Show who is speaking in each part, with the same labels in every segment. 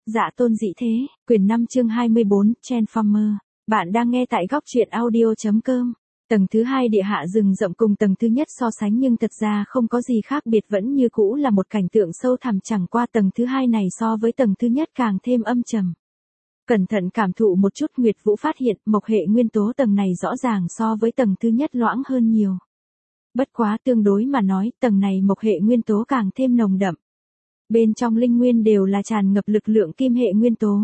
Speaker 1: Dạ tôn dị thế, quyển 5 chương 24, Transformer. Bạn đang nghe tại góc truyện audio.com. Tầng thứ hai địa hạ rừng rậm cùng tầng thứ nhất so sánh nhưng thật ra không có gì khác biệt, vẫn như cũ là một cảnh tượng sâu thẳm, chẳng qua tầng thứ hai này so với tầng thứ nhất càng thêm âm trầm. Cẩn thận cảm thụ một chút, Nguyệt Vũ phát hiện mộc hệ nguyên tố tầng này rõ ràng so với tầng thứ nhất loãng hơn nhiều. Bất quá tương đối mà nói, tầng này mộc hệ nguyên tố càng thêm nồng đậm. Bên trong linh nguyên đều là tràn ngập lực lượng kim hệ nguyên tố.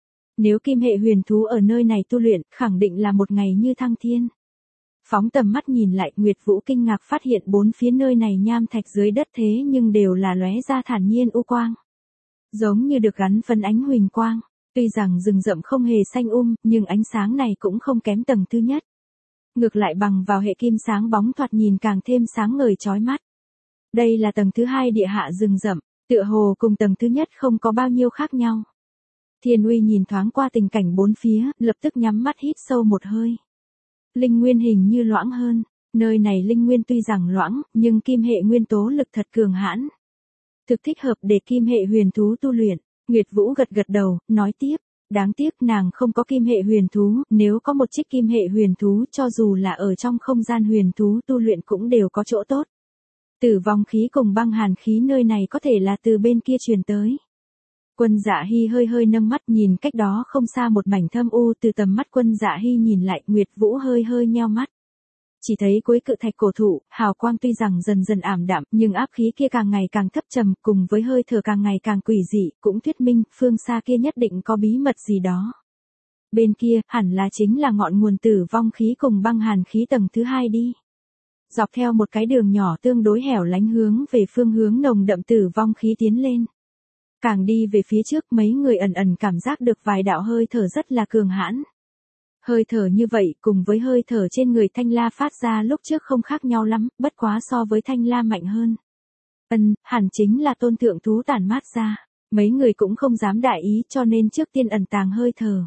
Speaker 1: Nếu kim hệ huyền thú ở nơi này tu luyện, khẳng định là một ngày như thăng thiên. Phóng tầm mắt nhìn lại, Nguyệt Vũ kinh ngạc phát hiện bốn phía nơi này nham thạch dưới đất thế nhưng đều là lóe ra thản nhiên u quang. Giống như được gắn phấn ánh huỳnh quang. Tuy rằng rừng rậm không hề xanh nhưng ánh sáng này cũng không kém tầng thứ nhất. Ngược lại bằng vào hệ kim sáng bóng thoạt nhìn càng thêm sáng ngời chói mắt. Đây là tầng thứ hai địa hạ rừng rậm. Tựa hồ cùng tầng thứ nhất không có bao nhiêu khác nhau. Thiên Uy nhìn thoáng qua tình cảnh bốn phía, lập tức nhắm mắt hít sâu một hơi. Linh nguyên hình như loãng hơn, nơi này linh nguyên tuy rằng loãng, nhưng kim hệ nguyên tố lực thật cường hãn. Thực thích hợp để kim hệ huyền thú tu luyện. Nguyệt Vũ gật gật đầu, nói tiếp, đáng tiếc nàng không có kim hệ huyền thú, nếu có một trích kim hệ huyền thú cho dù là ở trong không gian huyền thú tu luyện cũng đều có chỗ tốt. Tử vong khí cùng băng hàn khí nơi này có thể là từ bên kia truyền tới. Quân Dạ Hy hơi nâng mắt nhìn cách đó không xa một mảnh thâm u, từ tầm mắt Quân Dạ Hy nhìn lại, Nguyệt Vũ hơi nheo mắt. Chỉ thấy cuối cự thạch cổ thụ, hào quang tuy rằng dần dần ảm đạm, nhưng áp khí kia càng ngày càng thấp trầm, cùng với hơi thở càng ngày càng quỷ dị, cũng thuyết minh phương xa kia nhất định có bí mật gì đó. Bên kia, hẳn là chính là ngọn nguồn tử vong khí cùng băng hàn khí tầng thứ hai đi. Dọc theo một cái đường nhỏ tương đối hẻo lánh hướng về phương hướng nồng đậm tử vong khí tiến lên. Càng đi về phía trước, mấy người ẩn cảm giác được vài đạo hơi thở rất là cường hãn. Hơi thở như vậy cùng với hơi thở trên người Thanh La phát ra lúc trước không khác nhau lắm, bất quá so với Thanh La mạnh hơn. Hẳn chính là tôn thượng thú tản mát ra. Mấy người cũng không dám đại ý cho nên trước tiên ẩn tàng hơi thở.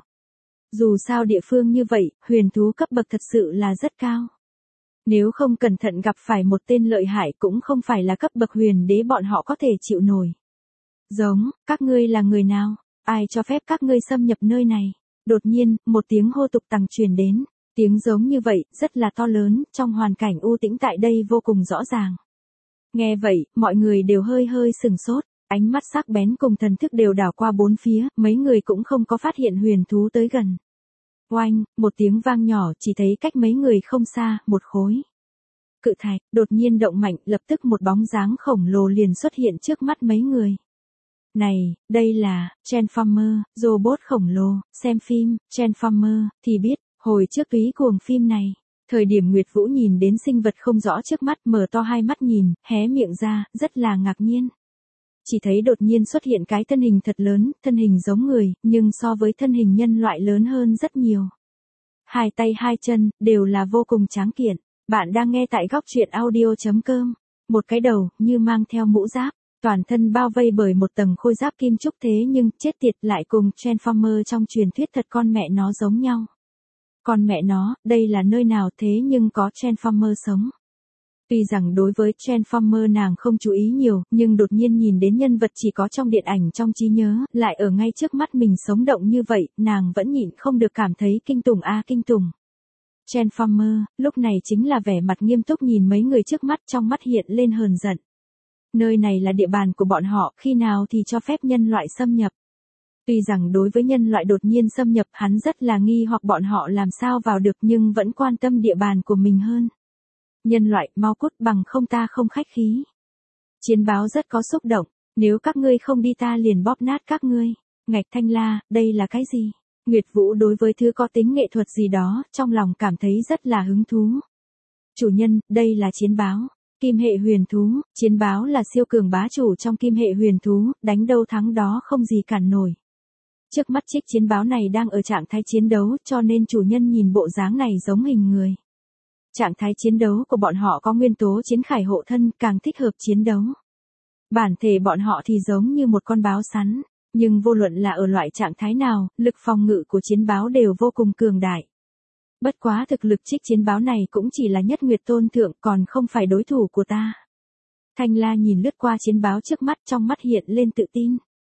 Speaker 1: Dù sao địa phương như vậy, huyền thú cấp bậc thật sự là rất cao. Nếu không cẩn thận gặp phải một tên lợi hại cũng không phải là cấp bậc huyền đế bọn họ có thể chịu nổi. Giống, các ngươi là người nào? Ai cho phép các ngươi xâm nhập nơi này? Đột nhiên, một tiếng hô tục tằng truyền đến. Tiếng giống như vậy, rất là to lớn, trong hoàn cảnh u tĩnh tại đây vô cùng rõ ràng. Nghe vậy, mọi người đều hơi sừng sốt, ánh mắt sắc bén cùng thần thức đều đảo qua bốn phía, mấy người cũng không có phát hiện huyền thú tới gần. Oanh, một tiếng vang nhỏ, chỉ thấy cách mấy người không xa, một khối cự thạch đột nhiên động mạnh, lập tức một bóng dáng khổng lồ liền xuất hiện trước mắt mấy người. Này, đây là Transformer, robot khổng lồ. Xem phim Transformer thì biết, hồi trước Túy Cuồng phim này, thời điểm Nguyệt Vũ nhìn đến sinh vật không rõ trước mắt, mở to hai mắt nhìn, hé miệng ra, rất là ngạc nhiên. Chỉ thấy đột nhiên xuất hiện cái thân hình thật lớn, thân hình giống người, nhưng so với thân hình nhân loại lớn hơn rất nhiều. Hai tay hai chân, đều là vô cùng tráng kiện. Bạn đang nghe tại góc truyện audio.com. Một cái đầu, như mang theo mũ giáp, toàn thân bao vây bởi một tầng khôi giáp kim trúc, thế nhưng, chết tiệt, lại cùng Transformer trong truyền thuyết thật con mẹ nó giống nhau. Con mẹ nó, đây là nơi nào thế nhưng có Transformer sống. Tuy rằng đối với Transformer nàng không chú ý nhiều, nhưng đột nhiên nhìn đến nhân vật chỉ có trong điện ảnh trong trí nhớ, lại ở ngay trước mắt mình sống động như vậy, nàng vẫn nhịn không được cảm thấy kinh tủng kinh tủng. Transformer, lúc này chính là vẻ mặt nghiêm túc nhìn mấy người trước mắt, trong mắt hiện lên hờn giận. Nơi này là địa bàn của bọn họ, khi nào thì cho phép nhân loại xâm nhập. Tuy rằng đối với nhân loại đột nhiên xâm nhập hắn rất là nghi hoặc bọn họ làm sao vào được, nhưng vẫn quan tâm địa bàn của mình hơn. Nhân loại, mau cút, bằng không ta không khách khí. Chiến báo rất có xúc động, nếu các ngươi không đi ta liền bóp nát các ngươi. Ngạch Thanh La, đây là cái gì? Nguyệt Vũ đối với thứ có tính nghệ thuật gì đó, trong lòng cảm thấy rất là hứng thú. Chủ nhân, đây là chiến báo. Kim hệ huyền thú, chiến báo là siêu cường bá chủ trong kim hệ huyền thú, đánh đâu thắng đó không gì cản nổi. Trước mắt chiếc chiến báo này đang ở trạng thái chiến đấu, cho nên chủ nhân nhìn bộ dáng này giống hình người. Trạng thái chiến đấu của bọn họ có nguyên tố chiến khải hộ thân, càng thích hợp chiến đấu. Bản thể bọn họ thì giống như một con báo sắn, nhưng vô luận là ở loại trạng thái nào, lực phòng ngự của chiến báo đều vô cùng cường đại. Bất quá thực lực trích chiến báo này cũng chỉ là nhất nguyệt tôn thượng, còn không phải đối thủ của ta. Thanh La nhìn lướt qua chiến báo trước mắt, trong mắt hiện lên tự tin.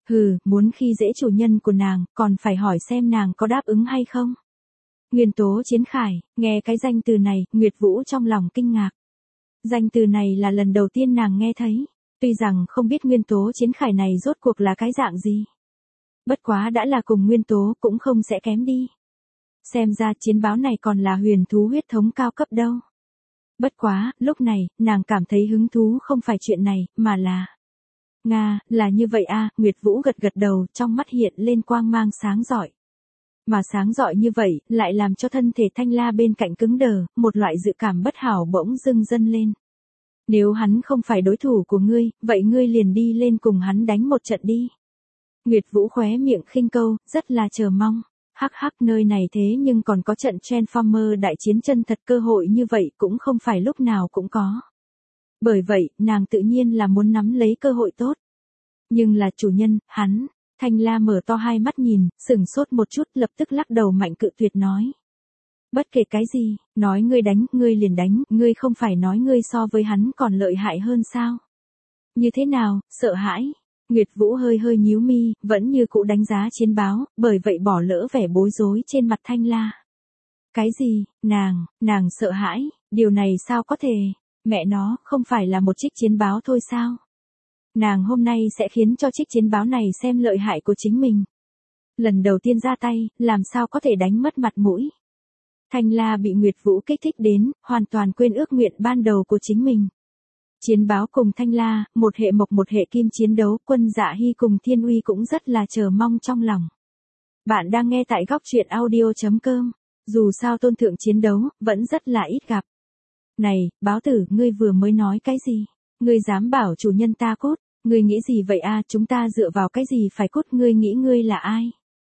Speaker 1: Hừ, muốn khi dễ chủ nhân của nàng, còn phải hỏi xem nàng có đáp ứng hay không. Nguyên tố chiến khải, nghe cái danh từ này, Nguyệt Vũ trong lòng kinh ngạc. Danh từ này là lần đầu tiên nàng nghe thấy, tuy rằng không biết nguyên tố chiến khải này rốt cuộc là cái dạng gì. Bất quá đã là cùng nguyên tố cũng không sẽ kém đi. Xem ra chiến báo này còn là huyền thú huyết thống cao cấp đâu. Bất quá, lúc này, nàng cảm thấy hứng thú không phải chuyện này, mà là... Nga, là như vậy a, Nguyệt Vũ gật gật đầu, trong mắt hiện lên quang mang sáng rọi. Mà sáng rọi như vậy, lại làm cho thân thể Thanh La bên cạnh cứng đờ, một loại dự cảm bất hảo bỗng dưng dâng lên. Nếu hắn không phải đối thủ của ngươi, vậy ngươi liền đi lên cùng hắn đánh một trận đi. Nguyệt Vũ khóe miệng khinh câu, rất là chờ mong. Hắc hắc, nơi này thế nhưng còn có trận Transformer đại chiến chân thật, cơ hội như vậy cũng không phải lúc nào cũng có. Bởi vậy, nàng tự nhiên là muốn nắm lấy cơ hội tốt. Nhưng là chủ nhân, hắn, Thanh La mở to hai mắt nhìn, sửng sốt một chút, lập tức lắc đầu mạnh cự tuyệt nói. Bất kể cái gì, nói ngươi đánh, ngươi liền đánh, ngươi không phải nói ngươi so với hắn còn lợi hại hơn sao? Như thế nào, sợ hãi? Nguyệt Vũ hơi hơi nhíu mi, vẫn như cũ đánh giá chiến báo, bởi vậy bỏ lỡ vẻ bối rối trên mặt Thanh La. Cái gì, nàng sợ hãi, điều này sao có thể, mẹ nó, không phải là một trích chiến báo thôi sao? Nàng hôm nay sẽ khiến cho trích chiến báo này xem lợi hại của chính mình. Lần đầu tiên ra tay, làm sao có thể đánh mất mặt mũi. Thanh La bị Nguyệt Vũ kích thích đến, hoàn toàn quên ước nguyện ban đầu của chính mình. Chiến báo cùng Thanh La, một hệ mộc một hệ kim chiến đấu, Quân Dạ Hy cùng Thiên Uy cũng rất là chờ mong trong lòng. Bạn đang nghe tại góc truyện audio.com, dù sao tôn thượng chiến đấu, vẫn rất là ít gặp. Này, báo tử, ngươi vừa mới nói cái gì? Ngươi dám bảo chủ nhân ta cút, ngươi nghĩ gì vậy a? Chúng ta dựa vào cái gì phải cút, ngươi nghĩ ngươi là ai?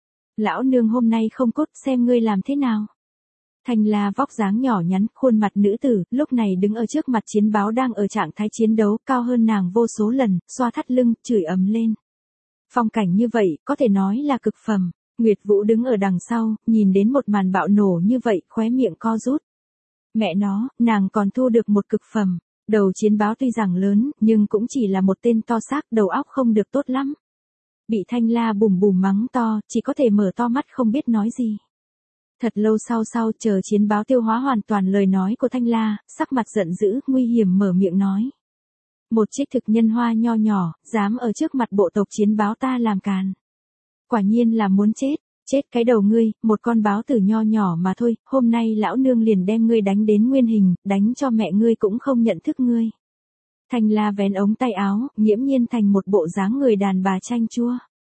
Speaker 1: Lão nương hôm nay không cút, xem ngươi làm thế nào? Thanh La vóc dáng nhỏ nhắn, khuôn mặt nữ tử, lúc này đứng ở trước mặt chiến báo đang ở trạng thái chiến đấu, cao hơn nàng vô số lần, xoa thắt lưng, chửi ầm lên. Phong cảnh như vậy, có thể nói là cực phẩm. Nguyệt Vũ đứng ở đằng sau, nhìn đến một màn bạo nổ như vậy, khóe miệng co rút. Mẹ nó, nàng còn thu được một cực phẩm. Đầu chiến báo tuy rằng lớn, nhưng cũng chỉ là một tên to xác, đầu óc không được tốt lắm. Bị Thanh La bùm bùm mắng to, chỉ có thể mở to mắt không biết nói gì. Thật lâu sau chờ chiến báo tiêu hóa hoàn toàn lời nói của Thanh La, sắc mặt giận dữ, nguy hiểm mở miệng nói. Một trích thực nhân hoa nho nhỏ, dám ở trước mặt bộ tộc chiến báo ta làm càn. Quả nhiên là muốn chết, chết cái đầu ngươi, một con báo tử nho nhỏ mà thôi, hôm nay lão nương liền đem ngươi đánh đến nguyên hình, đánh cho mẹ ngươi cũng không nhận thức ngươi. Thanh La vén ống tay áo, nghiễm nhiên thành một bộ dáng người đàn bà chanh chua.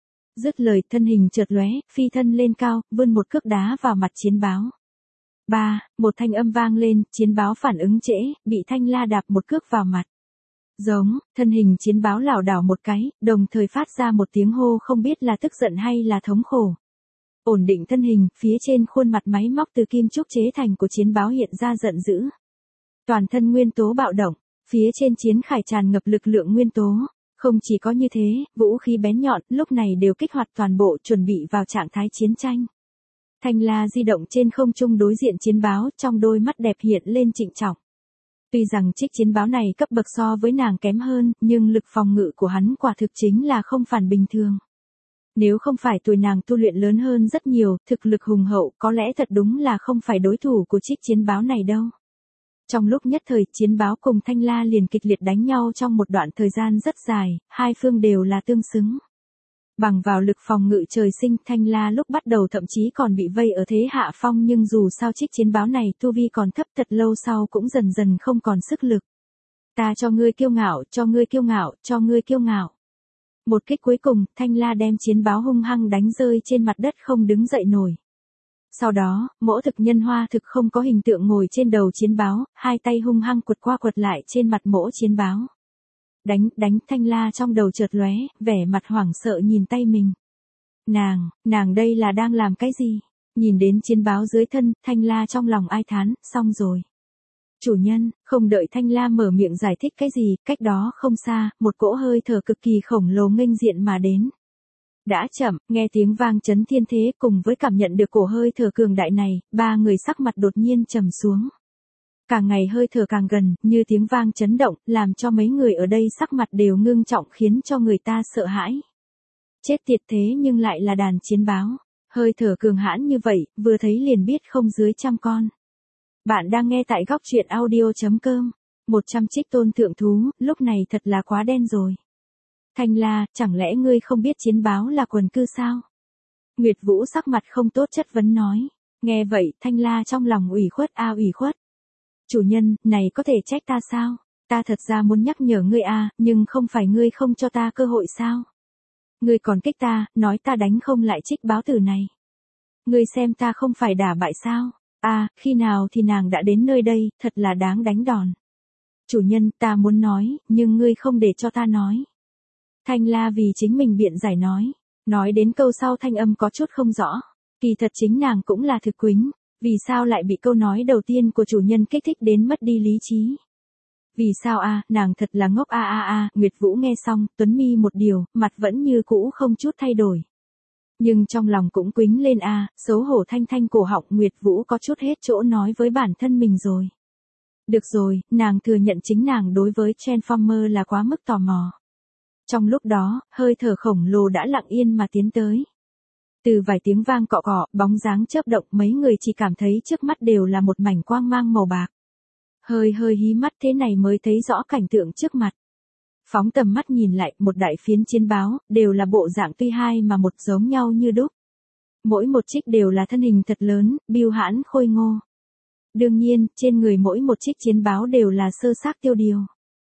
Speaker 1: Dứt lời, thân hình chợt lóe, phi thân lên cao, vươn một cước đá vào mặt chiến báo. Một thanh âm vang lên, chiến báo phản ứng trễ, bị Thanh La đạp một cước vào mặt. Giống, thân hình chiến báo lảo đảo một cái, đồng thời phát ra một tiếng hô không biết là tức giận hay là thống khổ. Ổn định thân hình, phía trên khuôn mặt máy móc từ kim trúc chế thành của chiến báo hiện ra giận dữ. Toàn thân nguyên tố bạo động, phía trên chiến khải tràn ngập lực lượng nguyên tố. Không chỉ có như thế, vũ khí bén nhọn, lúc này đều kích hoạt toàn bộ, chuẩn bị vào trạng thái chiến tranh. Thanh La di động trên không trung đối diện chiến báo, trong đôi mắt đẹp hiện lên trịnh trọng. Tuy rằng trích chiến báo này cấp bậc so với nàng kém hơn, nhưng lực phòng ngự của hắn quả thực chính là không phản bình thường. Nếu không phải tuổi nàng tu luyện lớn hơn rất nhiều, thực lực hùng hậu, có lẽ thật đúng là không phải đối thủ của trích chiến báo này đâu. Trong lúc nhất thời, chiến báo cùng Thanh La liền kịch liệt đánh nhau trong một đoạn thời gian rất dài, hai phương đều là tương xứng. Bằng vào lực phòng ngự trời sinh, Thanh La lúc bắt đầu thậm chí còn bị vây ở thế hạ phong, nhưng dù sao trích chiến báo này tu vi còn thấp, thật lâu sau cũng dần dần không còn sức lực. Ta cho ngươi kiêu ngạo, cho ngươi kiêu ngạo, cho ngươi kiêu ngạo. Một kích cuối cùng, Thanh La đem chiến báo hung hăng đánh rơi trên mặt đất không đứng dậy nổi. Sau đó, mỗ thực nhân hoa thực không có hình tượng ngồi trên đầu chiến báo, hai tay hung hăng quật qua quật lại trên mặt mỗ chiến báo. Đánh, Thanh La trong đầu chợt lóe, vẻ mặt hoảng sợ nhìn tay mình. Nàng đây là đang làm cái gì? Nhìn đến chiến báo dưới thân, Thanh La trong lòng ai thán, xong rồi. Chủ nhân, không đợi Thanh La mở miệng giải thích cái gì, cách đó không xa, một cỗ hơi thở cực kỳ khổng lồ nghênh diện mà đến. Đã chậm, nghe tiếng vang chấn thiên thế cùng với cảm nhận được cổ hơi thở cường đại này, ba người sắc mặt đột nhiên trầm xuống. Càng ngày hơi thở càng gần, như tiếng vang chấn động, làm cho mấy người ở đây sắc mặt đều ngưng trọng khiến cho người ta sợ hãi. Chết tiệt, thế nhưng lại là đàn chiến báo. Hơi thở cường hãn như vậy, vừa thấy liền biết không dưới 100 con. Bạn đang nghe tại góc truyện audio.com. 100 trích tôn thượng thú, lúc này thật là quá đen rồi. Thanh La, chẳng lẽ ngươi không biết chiến báo là quần cư sao? Nguyệt Vũ sắc mặt không tốt chất vấn nói. Nghe vậy, Thanh La trong lòng ủy khuất ủy khuất. Chủ nhân, này có thể trách ta sao? Ta thật ra muốn nhắc nhở ngươi nhưng không phải ngươi không cho ta cơ hội sao? Ngươi còn kích ta, nói ta đánh không lại trích báo tử này. Ngươi xem ta không phải đả bại sao? Khi nào thì nàng đã đến nơi đây, thật là đáng đánh đòn. Chủ nhân, ta muốn nói, nhưng ngươi không để cho ta nói. Thanh La vì chính mình biện giải nói đến câu sau thanh âm có chút không rõ. Kỳ thật chính nàng cũng là thực quính, vì sao lại bị câu nói đầu tiên của chủ nhân kích thích đến mất đi lý trí. Vì sao nàng thật là ngốc Nguyệt Vũ nghe xong, tuấn mi một điều, mặt vẫn như cũ không chút thay đổi. Nhưng trong lòng cũng quính lên xấu hổ thanh thanh cổ họng, Nguyệt Vũ có chút hết chỗ nói với bản thân mình rồi. Được rồi, nàng thừa nhận chính nàng đối với Transformer là quá mức tò mò. Trong lúc đó, hơi thở khổng lồ đã lặng yên mà tiến tới. Từ vài tiếng vang cọ cọ, bóng dáng chớp động, mấy người chỉ cảm thấy trước mắt đều là một mảnh quang mang màu bạc. Hơi hí mắt thế này mới thấy rõ cảnh tượng trước mặt. Phóng tầm mắt nhìn lại, một đại phiến chiến báo, đều là bộ dạng tuy hai mà một giống nhau như đúc. Mỗi một trích đều là thân hình thật lớn, bưu hãn khôi ngô. Đương nhiên, trên người mỗi một trích chiến báo đều là sơ xác tiêu điều.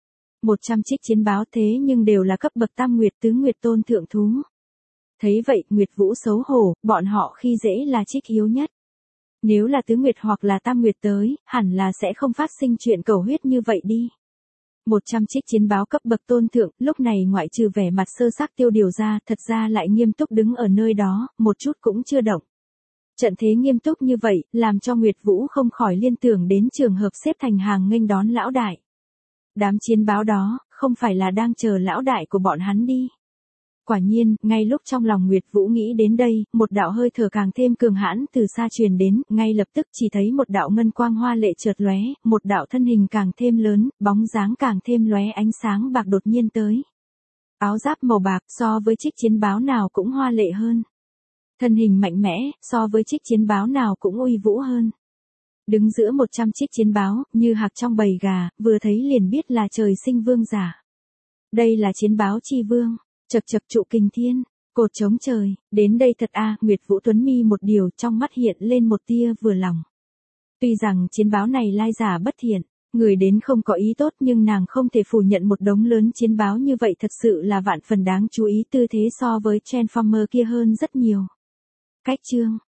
Speaker 1: 100 trích chiến báo thế nhưng đều là cấp bậc tam nguyệt tứ nguyệt tôn thượng thú. Thấy vậy, Nguyệt Vũ xấu hổ, bọn họ khi dễ là trích yếu nhất. Nếu là tứ nguyệt hoặc là tam nguyệt tới, hẳn là sẽ không phát sinh chuyện cầu huyết như vậy đi. 100 trích chiến báo cấp bậc tôn thượng, lúc này ngoại trừ vẻ mặt sơ xác tiêu điều ra, thật ra lại nghiêm túc đứng ở nơi đó, một chút cũng chưa động. Trận thế nghiêm túc như vậy, làm cho Nguyệt Vũ không khỏi liên tưởng đến trường hợp xếp thành hàng nghênh đón lão đại. Đám chiến báo đó, không phải là đang chờ lão đại của bọn hắn đi. Quả nhiên, ngay lúc trong lòng Nguyệt Vũ nghĩ đến đây, một đạo hơi thở càng thêm cường hãn từ xa truyền đến, ngay lập tức chỉ thấy một đạo ngân quang hoa lệ chợt lóe, một đạo thân hình càng thêm lớn, bóng dáng càng thêm lóe ánh sáng bạc đột nhiên tới. Áo giáp màu bạc so với trích chiến báo nào cũng hoa lệ hơn. Thân hình mạnh mẽ, so với trích chiến báo nào cũng uy vũ hơn. Đứng giữa 100 trích chiến báo, như hạc trong bầy gà, vừa thấy liền biết là trời sinh vương giả. Đây là chiến báo chi vương. Chậc chậc, trụ kình thiên, cột chống trời, đến đây thật Nguyệt Vũ tuấn mi một điều, trong mắt hiện lên một tia vừa lòng. Tuy rằng chiến báo này lai giả bất thiện, người đến không có ý tốt, nhưng nàng không thể phủ nhận một đống lớn chiến báo như vậy thật sự là vạn phần đáng chú ý, tư thế so với Transformer kia hơn rất nhiều. Cách chương